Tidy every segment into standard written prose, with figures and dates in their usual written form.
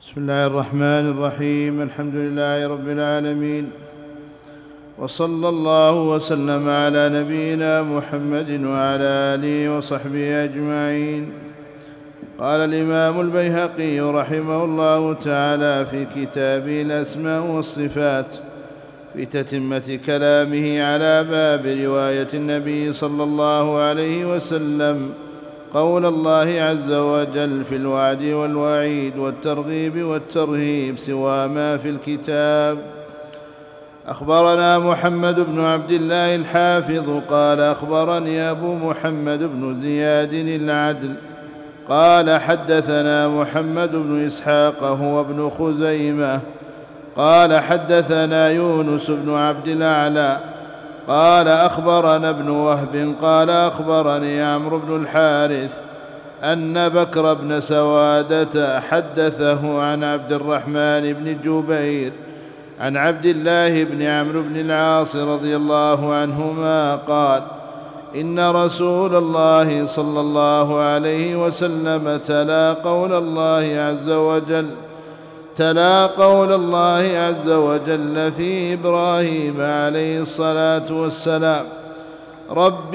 بسم الله الرحمن الرحيم. الحمد لله رب العالمين، وصلى الله وسلم على نبينا محمد وعلى آله وصحبه أجمعين. قال الإمام البيهقي رحمه الله تعالى في كتابه الأسماء والصفات في تتمة كلامه على باب رواية النبي صلى الله عليه وسلم قول الله عز وجل في الوعد والوعيد والترغيب والترهيب سوى ما في الكتاب. أخبرنا محمد بن عبد الله الحافظ قال أخبرني أبو محمد بن زياد العدل قال حدثنا محمد بن إسحاق هو ابن خزيمة قال حدثنا يونس بن عبد الأعلى قال أخبرنا ابن وهب قال أخبرني عمرو بن الحارث أن بكر بن سوادة حدثه عن عبد الرحمن بن جبير عن عبد الله بن عمرو بن العاص رضي الله عنهما قال إن رسول الله صلى الله عليه وسلم تلا قول الله عز وجل في إبراهيم عليه الصلاة والسلام رب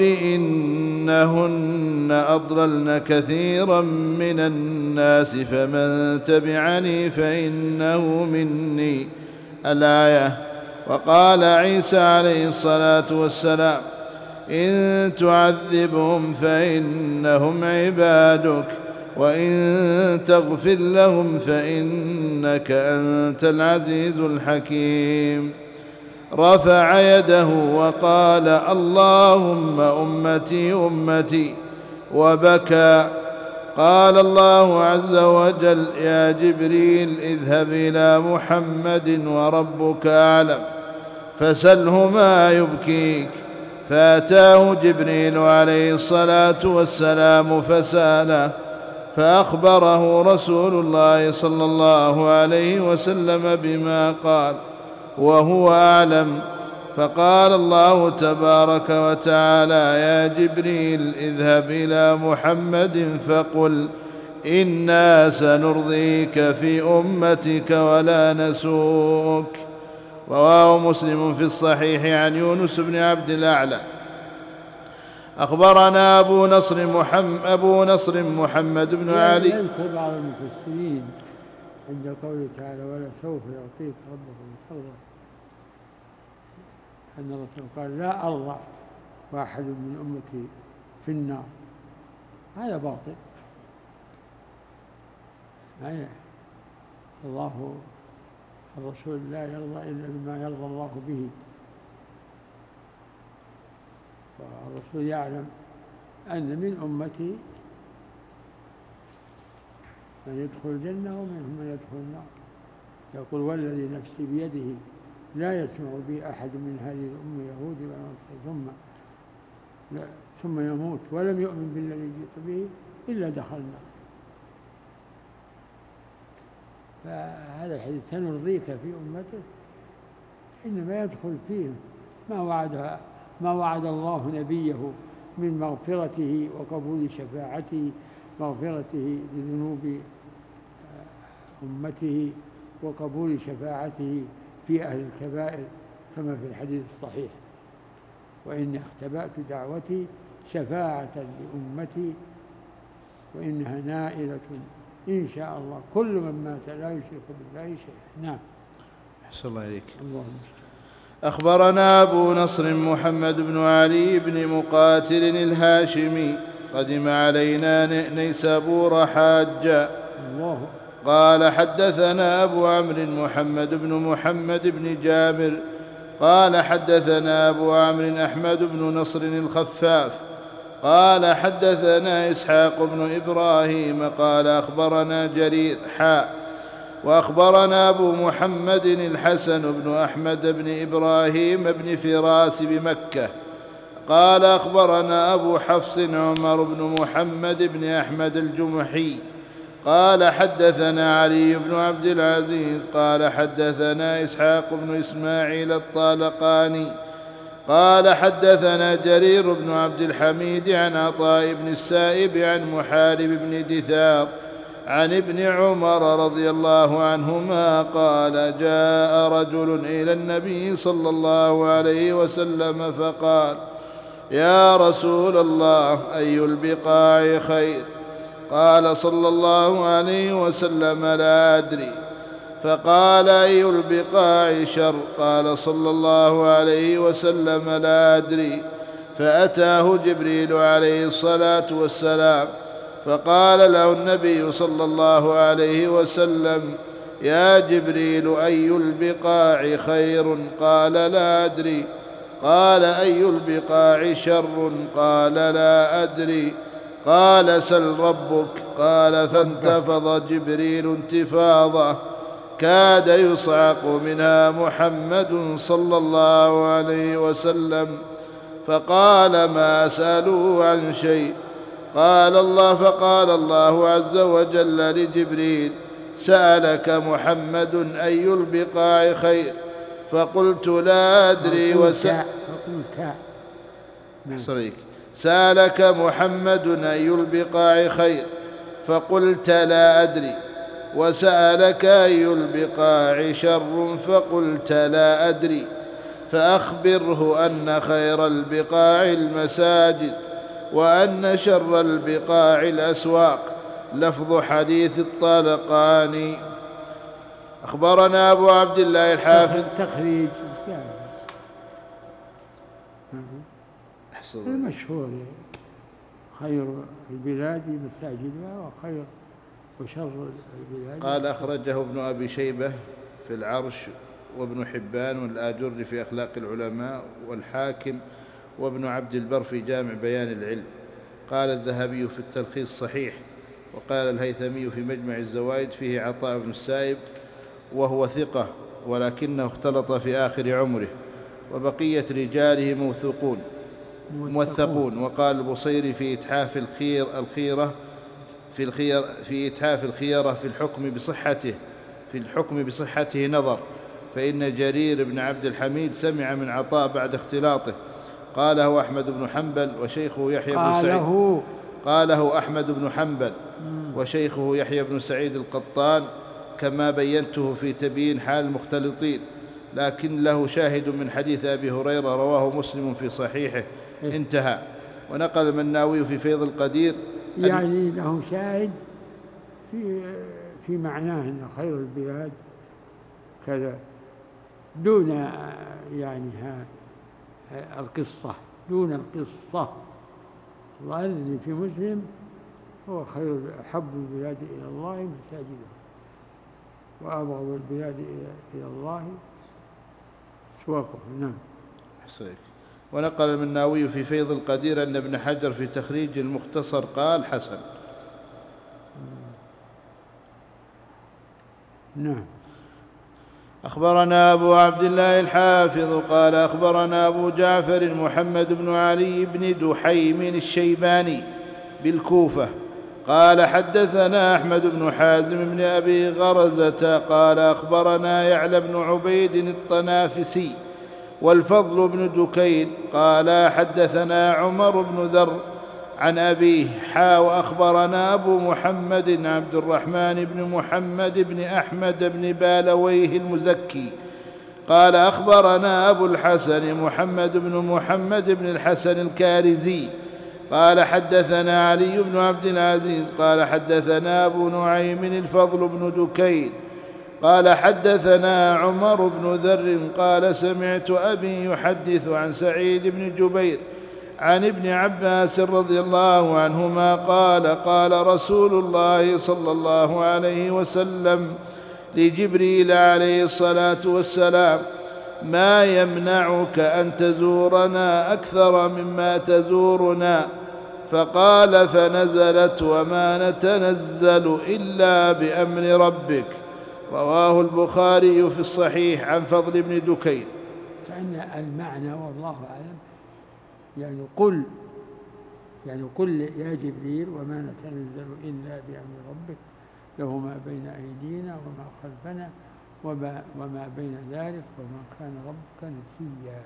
إنهن أضللن كثيرا من الناس فمن تبعني فإنه مني الآية. وقال عيسى عليه الصلاة والسلام إن تعذبهم فإنهم عبادك وإن تغفر لهم فإنك أنت العزيز الحكيم. رفع يده وقال اللهم أمتي أمتي وبكى. قال الله عز وجل يا جبريل اذهب إلى محمد وربك أعلم فسله ما يبكيك. فأتاه جبريل عليه الصلاة والسلام فسأله فأخبره رسول الله صلى الله عليه وسلم بما قال وهو أعلم. فقال الله تبارك وتعالى يا جبريل اذهب إلى محمد فقل إنا سنرضيك في أمتك ولا نسوك. رواه مسلم في الصحيح عن يونس بن عبد الأعلى. أخبرنا أبو نصر محمد بن علي. يذكر بعض المفسرين عند قوله تعالى ولا سوف يعطيك ربك فترضى أن الرسول قال لا أرضى واحد من أمتي في النار. هذا باطل. الله الرسول لا يرضى إلا بما يرضى الله به، والرسول يعلم أن من أمتي من يدخل الجنة ومنهم من يدخل النار. يقول والذي نفسي بيده لا يسمع بي أحد من هذه الأمة يهودي ولا نصراني ثم يموت ولم يؤمن بالذي جئت به إلا دخل النار. فهذا الحديث سنرضيك في أمته إنما يدخل فيهم ما وعد الله نبيه من مغفرته وقبول شفاعته، مغفرته لذنوب أمته وقبول شفاعته في أهل الكبائر كما في الحديث الصحيح وإني اختبأت دعوتي شفاعة لأمتي وإنها نائلة إن شاء الله كل من مات لا يشرك بالله شيئا. نعم. أحسن الله إليك. اللهم أخبرنا أبو نصر محمد بن علي بن مقاتل الهاشمي قدم علينا نيسابور حاجا قال حدثنا أبو عمرو محمد بن جابر قال حدثنا أبو عمرو أحمد بن نصر الخفاف قال حدثنا إسحاق بن إبراهيم قال أخبرنا جرير وأخبرنا أبو محمد الحسن بن أحمد بن إبراهيم بن فراس بمكة قال أخبرنا أبو حفص عمر بن محمد بن أحمد الجمحي قال حدثنا علي بن عبد العزيز قال حدثنا إسحاق بن إسماعيل الطالقاني قال حدثنا جرير بن عبد الحميد عن عطاء بن السائب عن محارب بن دثار عن ابن عمر رضي الله عنهما قال جاء رجل إلى النبي صلى الله عليه وسلم فقال يا رسول الله أي البقاع خير؟ قال صلى الله عليه وسلم لا أدري. فقال أي البقاع شر؟ قال صلى الله عليه وسلم لا أدري. فأتاه جبريل عليه الصلاة والسلام فقال له النبي صلى الله عليه وسلم يا جبريل أي البقاع خير؟ قال لا أدري. قال أي البقاع شر؟ قال لا أدري. قال سل ربك. قال فانتفض جبريل انتفاضة كاد يصعق منها محمد صلى الله عليه وسلم فقال ما سألوه عن شيء. فقال الله عز وجل لجبريل سألك محمد أي البقاع خير؟ فقلت لا أدري. سألك محمد أي البقاع خير؟ فقلت لا أدري. وسألك أي البقاع شر؟ فقلت لا أدري. فأخبره أن خير البقاع المساجد وأن شر البقاع الأسواق. لفظ حديث الطلقاني. أخبرنا أبو عبد الله الحافظ تخريج المشهور خير البلاد مساجدها وشر البلاد. قال أخرجه ابن أبي شيبة في العرش وابن حبان والآجر في أخلاق العلماء والحاكم وابن عبد البر في جامع بيان العلم. قال الذهبي في التلخيص صحيح. وقال الهيثمي في مجمع الزوائد فيه عطاء بن السائب وهو ثقة ولكنه اختلط في آخر عمره وبقية رجاله موثقون. وقال البصيري في إتحاف الخيرة في الحكم بصحته نظر فإن جرير بن عبد الحميد سمع من عطاء بعد اختلاطه. قاله أحمد بن حنبل وشيخه يحيى بن سعيد. قاله أحمد بن حنبل وشيخه يحيى بن سعيد القطان كما بينته في تبيين حال المختلطين لكن له شاهد من حديث أبي هريرة رواه مسلم في صحيحه انتهى. ونقل المناوي في فيض القدير يعني له شاهد في معناه أن خير البلاد كذا دون يعني القصة دون القصة. الله الذي في مسلم هو خير أحب البلاد إلى الله مساجدها وأبغض البلاد إلى الله أسواقها. نعم. ونقل المناوي في فيض القدير أن ابن حجر في تخريج المختصر قال حسن. نعم. أخبرنا أبو عبد الله الحافظ قال أخبرنا أبو جعفر محمد بن علي بن دحيم الشيباني بالكوفة قال حدثنا أحمد بن حازم بن أبي غرزة قال أخبرنا يعلى بن عبيد الطنافسي والفضل بن دكين قال حدثنا عمر بن ذر عن أبيه وأخبرنا أبو محمد عبد الرحمن بن محمد بن أحمد بن بالويه المزكي قال أخبرنا أبو الحسن محمد بن محمد بن الحسن الكارزي قال حدثنا علي بن عبد العزيز قال حدثنا أبو نعيم الفضل بن دكين قال حدثنا عمر بن ذر قال سمعت أبي يحدث عن سعيد بن جبير عن ابن عباس رضي الله عنهما قال قال رسول الله صلى الله عليه وسلم لجبريل عليه الصلاة والسلام ما يمنعك أن تزورنا أكثر مما تزورنا؟ فقال فنزلت وما نتنزل إلا بأمر ربك. رواه البخاري في الصحيح عن فضل بن دكين. كأن المعنى والله أعلم يعني قل يا جبريل وما نتنزل إلا بأمر ربك له ما بين أيدينا وما خلفنا وما بين ذلك وما كان ربك نسيا.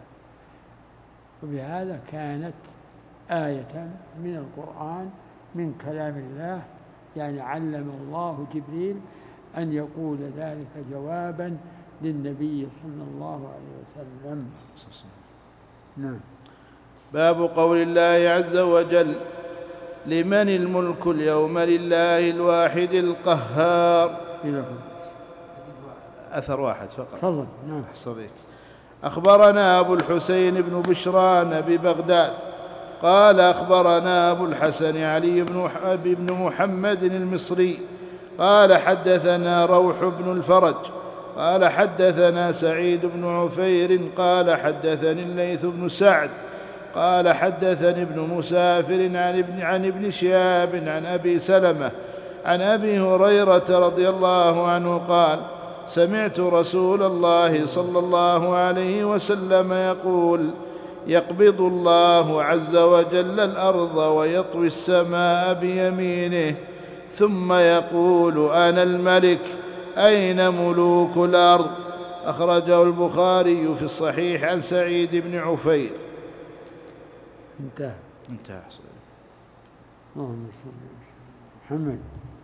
وبهذا كانت آية من القرآن من كلام الله يعني علم الله جبريل أن يقول ذلك جوابا للنبي صلى الله عليه وسلم. نعم. باب قول الله عز وجل: لمن الملك اليوم لله الواحد القهار. أثر واحد فقط. تفضل. نعم. أخبرنا أبو الحسين بن بشران ببغداد قال أخبرنا أبو الحسن علي بن محمد المصري قال حدثنا روح بن الفرج قال حدثنا سعيد بن عفير قال حدثني الليث بن سعد قال حدثني ابن مسافر عن ابن شهاب عن أبي سلمة عن أبي هريرة رضي الله عنه قال: سمعت رسول الله صلى الله عليه وسلم يقول: يقبض الله عز وجل الأرض ويطوي السماء بيمينه ثم يقول: أنا الملك، أين ملوك الأرض؟ أخرجه البخاري في الصحيح عن سعيد بن عفير. انتهى. انتهى. اللهم صل على محمد.